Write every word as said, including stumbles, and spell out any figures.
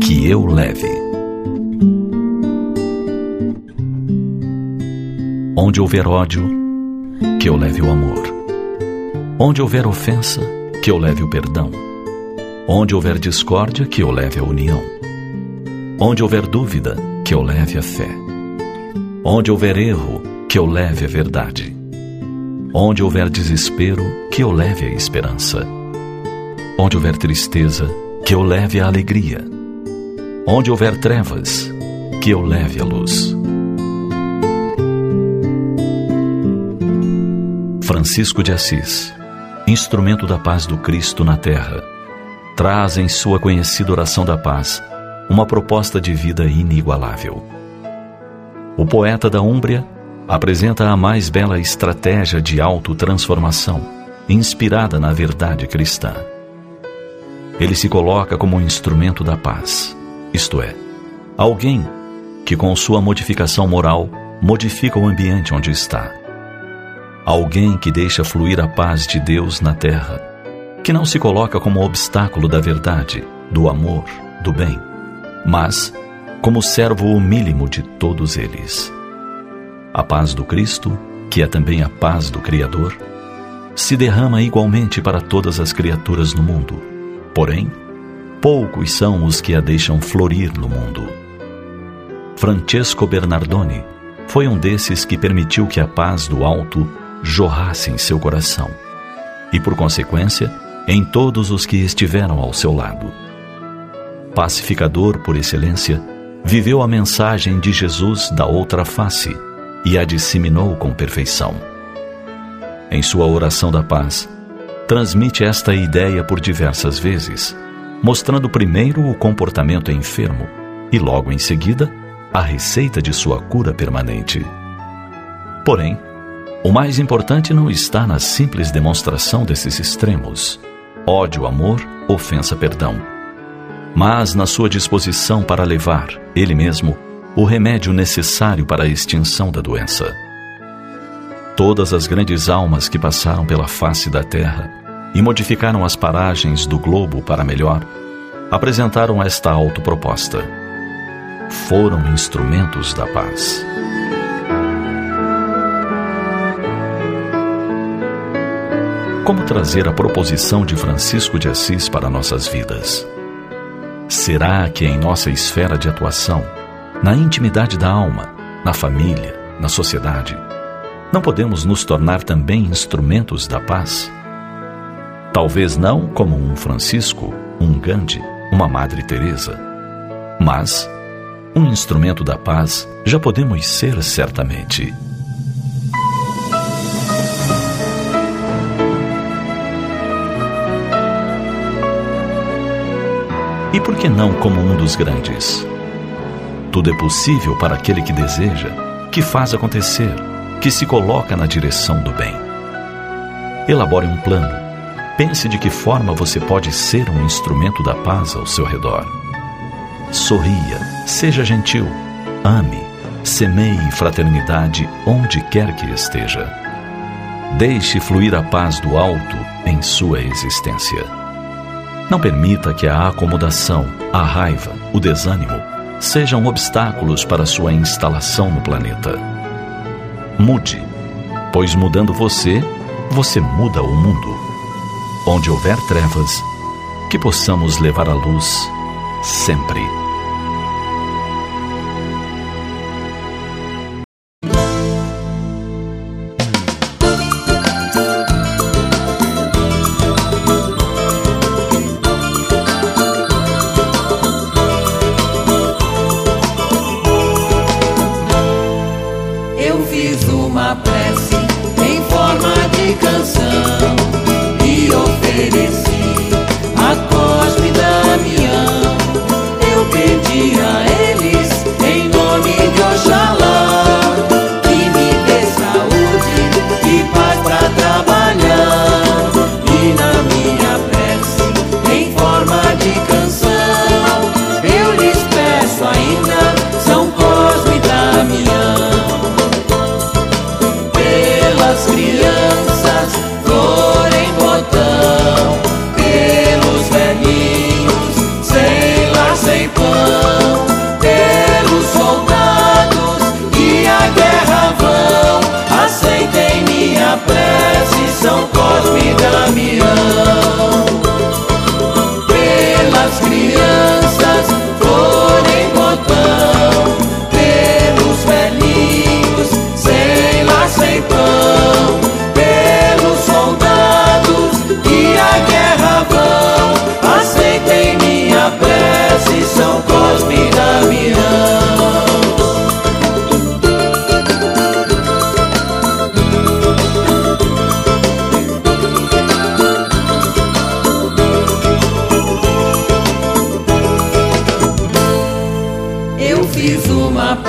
que eu leve. Onde houver ódio, que eu leve o amor. Onde houver ofensa, que eu leve o perdão. Onde houver discórdia, que eu leve a união. Onde houver dúvida, que eu leve a fé. Onde houver erro, que eu leve a verdade. Onde houver desespero, que eu leve a esperança. Onde houver tristeza, que eu leve a alegria. Onde houver trevas, que eu leve a luz. Francisco de Assis, instrumento da paz do Cristo na terra, traz em sua conhecida oração da paz uma proposta de vida inigualável. O poeta da Úmbria apresenta a mais bela estratégia de autotransformação, inspirada na verdade cristã. Ele se coloca como um instrumento da paz, isto é, alguém que com sua modificação moral modifica o ambiente onde está. Alguém que deixa fluir a paz de Deus na terra, que não se coloca como obstáculo da verdade, do amor, do bem, mas como servo humílimo de todos eles. A paz do Cristo, que é também a paz do Criador, se derrama igualmente para todas as criaturas no mundo. Porém, poucos são os que a deixam florir no mundo. Francesco Bernardoni foi um desses que permitiu que a paz do alto jorrasse em seu coração e, por consequência, em todos os que estiveram ao seu lado. Pacificador por excelência, viveu a mensagem de Jesus da outra face e a disseminou com perfeição. Em sua oração da paz, transmite esta ideia por diversas vezes, mostrando primeiro o comportamento enfermo e logo em seguida a receita de sua cura permanente. Porém, o mais importante não está na simples demonstração desses extremos, ódio, amor, ofensa, perdão, mas na sua disposição para levar, ele mesmo, o remédio necessário para a extinção da doença. Todas as grandes almas que passaram pela face da terra e modificaram as paragens do globo para melhor, apresentaram esta autoproposta. Foram instrumentos da paz. Como trazer a proposição de Francisco de Assis para nossas vidas? Será que em nossa esfera de atuação, na intimidade da alma, na família, na sociedade, não podemos nos tornar também instrumentos da paz? Talvez não como um Francisco, um Gandhi, uma Madre Teresa, mas um instrumento da paz já podemos ser certamente. E por que não como um dos grandes? Tudo é possível para aquele que deseja, que faz acontecer, que se coloca na direção do bem. Elabore um plano. Pense de que forma você pode ser um instrumento da paz ao seu redor. Sorria, seja gentil, ame, semeie fraternidade onde quer que esteja. Deixe fluir a paz do alto em sua existência. Não permita que a acomodação, a raiva, o desânimo sejam obstáculos para sua instalação no planeta. Mude, pois mudando você, você muda o mundo. Onde houver trevas, que possamos levar a luz sempre. Eu fiz uma prece em forma de canção e ofereci a Cosme Damião. Eu uma prece